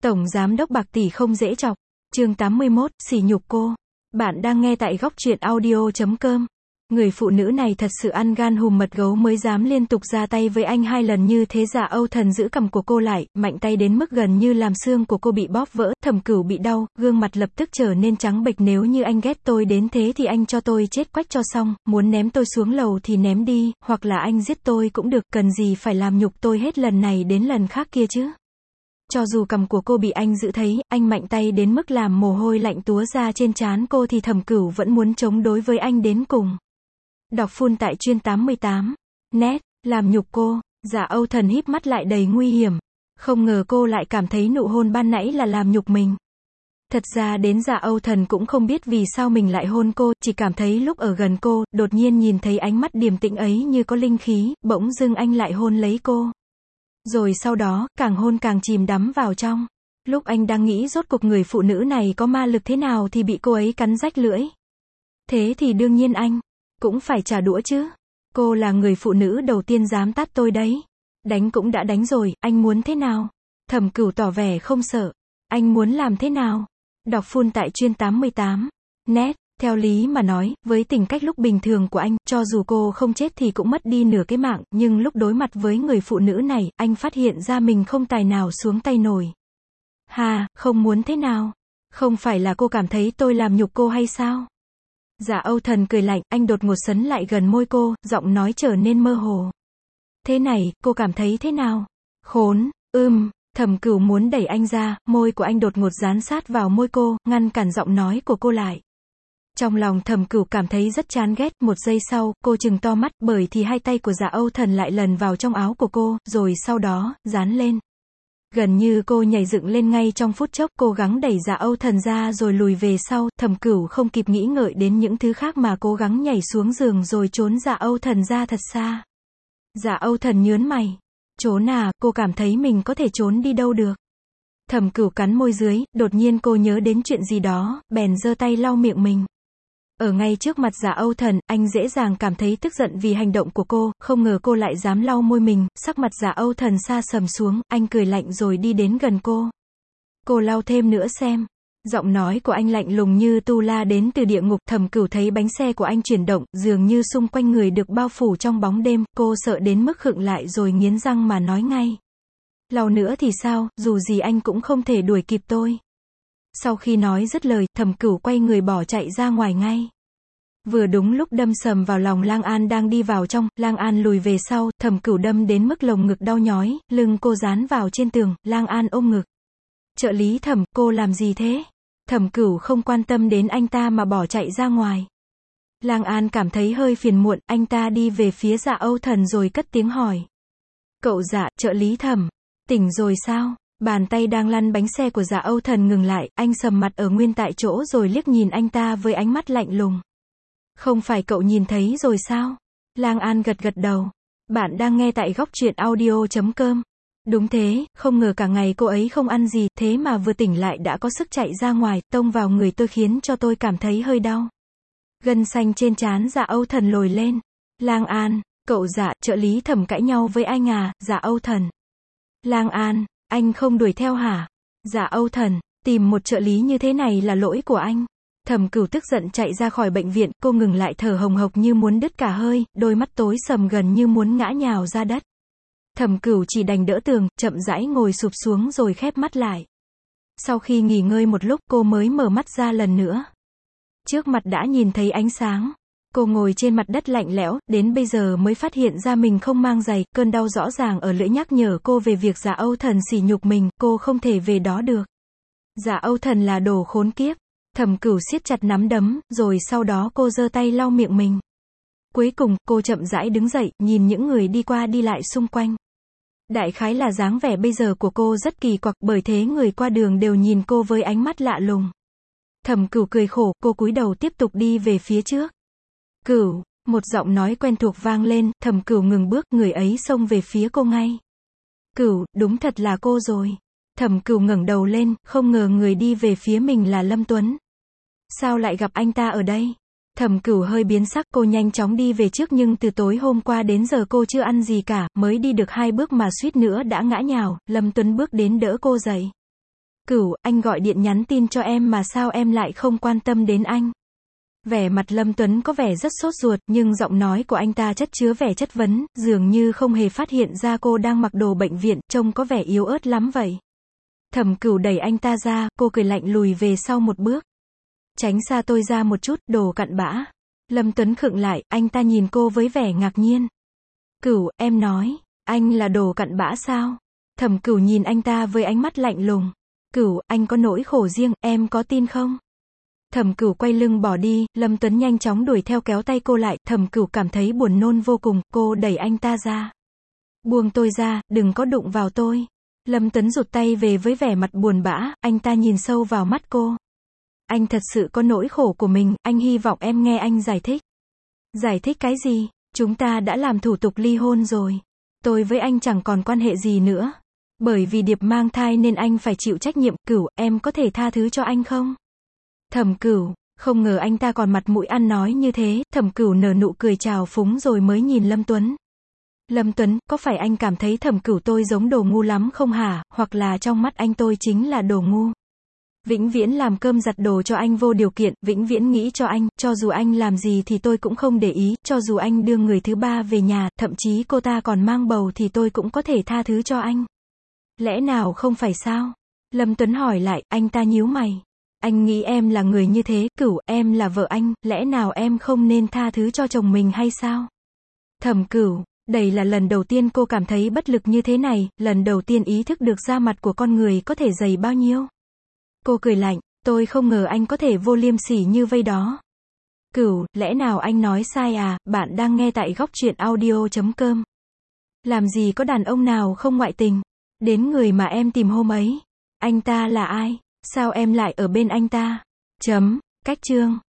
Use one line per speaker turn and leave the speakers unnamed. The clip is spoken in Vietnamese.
Tổng giám đốc bạc tỷ không dễ chọc. Chương 81, sỉ nhục cô. Bạn đang nghe tại góc truyện audio.com. Người phụ nữ này thật sự ăn gan hùm mật gấu mới dám liên tục ra tay với anh 2 lần như thế. Dạ Âu Thần giữ cằm của cô lại, mạnh tay đến mức gần như làm xương của cô bị bóp vỡ. Thẩm Cửu bị đau, gương mặt lập tức trở nên trắng bệch. Nếu như anh ghét tôi đến thế thì anh cho tôi chết quách cho xong, muốn ném tôi xuống lầu thì ném đi, hoặc là anh giết tôi cũng được, cần gì phải làm nhục tôi hết lần này đến lần khác kia chứ. Cho dù cằm của cô bị anh giữ thấy, anh mạnh tay đến mức làm mồ hôi lạnh túa ra trên trán cô thì Thẩm Cửu vẫn muốn chống đối với anh đến cùng. Đọc full tại chuyên 88. Net, làm nhục cô. Dạ Âu Thần híp mắt lại đầy nguy hiểm. Không ngờ cô lại cảm thấy nụ hôn ban nãy là làm nhục mình. Thật ra đến Dạ Âu Thần cũng không biết vì sao mình lại hôn cô, chỉ cảm thấy lúc ở gần cô, đột nhiên nhìn thấy ánh mắt điềm tĩnh ấy như có linh khí, bỗng dưng anh lại hôn lấy cô. Rồi sau đó, càng hôn càng chìm đắm vào trong. Lúc anh đang nghĩ rốt cuộc người phụ nữ này có ma lực thế nào thì bị cô ấy cắn rách lưỡi. Thế thì đương nhiên anh cũng phải trả đũa chứ. Cô là người phụ nữ đầu tiên dám tát tôi đấy. Đánh cũng đã đánh rồi, anh muốn thế nào? Thẩm Cửu tỏ vẻ không sợ. Anh muốn làm thế nào? Đọc full tại chuyên 88. Net. Theo lý mà nói, với tính cách lúc bình thường của anh, cho dù cô không chết thì cũng mất đi nửa cái mạng, nhưng lúc đối mặt với người phụ nữ này, anh phát hiện ra mình không tài nào xuống tay nổi. Hà, không muốn thế nào? Không phải là cô cảm thấy tôi làm nhục cô hay sao? Dạ Âu Thần cười lạnh, anh đột ngột sấn lại gần môi cô, giọng nói trở nên mơ hồ. Thế này, cô cảm thấy thế nào? Khốn, Thẩm Cửu muốn đẩy anh ra, môi của anh đột ngột dán sát vào môi cô, ngăn cản giọng nói của cô lại. Trong lòng Thẩm Cửu cảm thấy rất chán ghét, một giây sau, cô trừng to mắt, bởi thì hai tay của Dạ Âu Thần lại lần vào trong áo của cô, rồi sau đó, dán lên. Gần như cô nhảy dựng lên ngay trong phút chốc, cố gắng đẩy Dạ Âu Thần ra rồi lùi về sau, Thẩm Cửu không kịp nghĩ ngợi đến những thứ khác mà cố gắng nhảy xuống giường rồi trốn Dạ Âu Thần ra thật xa. Dạ Âu Thần nhớn mày. Trốn à, cô cảm thấy mình có thể trốn đi đâu được. Thẩm Cửu cắn môi dưới, đột nhiên cô nhớ đến chuyện gì đó, bèn giơ tay lau miệng mình. Ở ngay trước mặt Dạ Âu Thần, anh dễ dàng cảm thấy tức giận vì hành động của cô, không ngờ cô lại dám lau môi mình, sắc mặt Dạ Âu Thần sa sầm xuống, anh cười lạnh rồi đi đến gần cô. Cô lau thêm nữa xem. Giọng nói của anh lạnh lùng như tu la đến từ địa ngục. Thẩm Cửu thấy bánh xe của anh chuyển động, dường như xung quanh người được bao phủ trong bóng đêm, cô sợ đến mức khựng lại rồi nghiến răng mà nói ngay. Lau nữa thì sao, dù gì anh cũng không thể đuổi kịp tôi. Sau khi nói dứt lời, Thẩm Cửu quay người bỏ chạy ra ngoài ngay. Vừa đúng lúc đâm sầm vào lòng Lang An đang đi vào trong, Lang An lùi về sau, Thẩm Cửu đâm đến mức lồng ngực đau nhói, lưng cô dán vào trên tường, Lang An ôm ngực. Trợ lý Thẩm, cô làm gì thế? Thẩm Cửu không quan tâm đến anh ta mà bỏ chạy ra ngoài. Lang An cảm thấy hơi phiền muộn, anh ta đi về phía Dạ Âu Thần rồi cất tiếng hỏi. Cậu Dạ, trợ lý Thẩm, tỉnh rồi sao? Bàn tay đang lăn bánh xe của Dạ Âu Thần ngừng lại, anh sầm mặt ở nguyên tại chỗ rồi liếc nhìn anh ta với ánh mắt lạnh lùng. Không phải cậu nhìn thấy rồi sao? Lang An gật gật đầu. Bạn đang nghe tại góc truyện audio.com. Đúng thế, không ngờ cả ngày cô ấy không ăn gì, thế mà vừa tỉnh lại đã có sức chạy ra ngoài, tông vào người tôi khiến cho tôi cảm thấy hơi đau. Gân xanh trên trán Dạ Âu Thần lồi lên. Lang An, cậu Dạ, trợ lý Thẩm cãi nhau với anh à? Dạ Âu Thần. Lang An, anh không đuổi theo hả? Dạ Âu Thần, tìm một trợ lý như thế này là lỗi của anh. Thẩm Cửu tức giận chạy ra khỏi bệnh viện, cô ngừng lại thở hồng hộc như muốn đứt cả hơi, đôi mắt tối sầm gần như muốn ngã nhào ra đất. Thẩm Cửu chỉ đành đỡ tường, chậm rãi ngồi sụp xuống rồi khép mắt lại. Sau khi nghỉ ngơi một lúc, cô mới mở mắt ra lần nữa. Trước mặt đã nhìn thấy ánh sáng. Cô ngồi trên mặt đất lạnh lẽo, đến bây giờ mới phát hiện ra mình không mang giày, cơn đau rõ ràng ở lưỡi nhắc nhở cô về việc Dạ Âu Thần sỉ nhục mình, cô không thể về đó được. Dạ Âu Thần là đồ khốn kiếp. Thẩm Cửu siết chặt nắm đấm, rồi sau đó cô giơ tay lau miệng mình. Cuối cùng, cô chậm rãi đứng dậy, nhìn những người đi qua đi lại xung quanh. Đại khái là dáng vẻ bây giờ của cô rất kỳ quặc, bởi thế người qua đường đều nhìn cô với ánh mắt lạ lùng. Thẩm Cửu cười khổ, cô cúi đầu tiếp tục đi về phía trước. Cửu, một giọng nói quen thuộc vang lên, Thẩm Cửu ngừng bước, người ấy xông về phía cô ngay. Cửu, đúng thật là cô rồi. Thẩm Cửu ngẩng đầu lên, không ngờ người đi về phía mình là Lâm Tuấn. Sao lại gặp anh ta ở đây? Thẩm Cửu hơi biến sắc, cô nhanh chóng đi về trước nhưng từ tối hôm qua đến giờ cô chưa ăn gì cả, mới đi được 2 bước mà suýt nữa đã ngã nhào, Lâm Tuấn bước đến đỡ cô dậy. Cửu, anh gọi điện nhắn tin cho em mà sao em lại không quan tâm đến anh? Vẻ mặt Lâm Tuấn có vẻ rất sốt ruột, nhưng giọng nói của anh ta chất chứa vẻ chất vấn, dường như không hề phát hiện ra cô đang mặc đồ bệnh viện, trông có vẻ yếu ớt lắm vậy. Thẩm Cửu đẩy anh ta ra, cô cười lạnh lùi về sau một bước. Tránh xa tôi ra một chút, đồ cặn bã. Lâm Tuấn khựng lại, anh ta nhìn cô với vẻ ngạc nhiên. Cửu, em nói, anh là đồ cặn bã sao? Thẩm Cửu nhìn anh ta với ánh mắt lạnh lùng. Cửu, anh có nỗi khổ riêng, em có tin không? Thẩm Cửu quay lưng bỏ đi, Lâm Tuấn nhanh chóng đuổi theo kéo tay cô lại, Thẩm Cửu cảm thấy buồn nôn vô cùng, cô đẩy anh ta ra. Buông tôi ra, đừng có đụng vào tôi. Lâm Tuấn rụt tay về với vẻ mặt buồn bã, anh ta nhìn sâu vào mắt cô. Anh thật sự có nỗi khổ của mình, anh hy vọng em nghe anh giải thích. Giải thích cái gì? Chúng ta đã làm thủ tục ly hôn rồi. Tôi với anh chẳng còn quan hệ gì nữa. Bởi vì Điệp mang thai nên anh phải chịu trách nhiệm. Cửu, em có thể tha thứ cho anh không? Thẩm Cửu, không ngờ anh ta còn mặt mũi ăn nói như thế. Thẩm Cửu nở nụ cười trào phúng rồi mới nhìn Lâm Tuấn. Lâm Tuấn, có phải anh cảm thấy Thẩm Cửu tôi giống đồ ngu lắm không hả? Hoặc là trong mắt anh tôi chính là đồ ngu? Vĩnh viễn làm cơm giặt đồ cho anh vô điều kiện, vĩnh viễn nghĩ cho anh, cho dù anh làm gì thì tôi cũng không để ý, cho dù anh đưa người thứ ba về nhà, thậm chí cô ta còn mang bầu thì tôi cũng có thể tha thứ cho anh. Lẽ nào không phải sao? Lâm Tuấn hỏi lại, anh ta nhíu mày. Anh nghĩ em là người như thế, Cửu, em là vợ anh, lẽ nào em không nên tha thứ cho chồng mình hay sao? Thẩm Cửu, đây là lần đầu tiên cô cảm thấy bất lực như thế này, lần đầu tiên ý thức được da mặt của con người có thể dày bao nhiêu. Cô cười lạnh, tôi không ngờ anh có thể vô liêm sỉ như vây đó. Cửu, lẽ nào anh nói sai à? Bạn đang nghe tại góc truyện audio.com. Làm gì có đàn ông nào không ngoại tình? Đến người mà em tìm hôm ấy. Anh ta là ai? Sao em lại ở bên anh ta? Cách chương.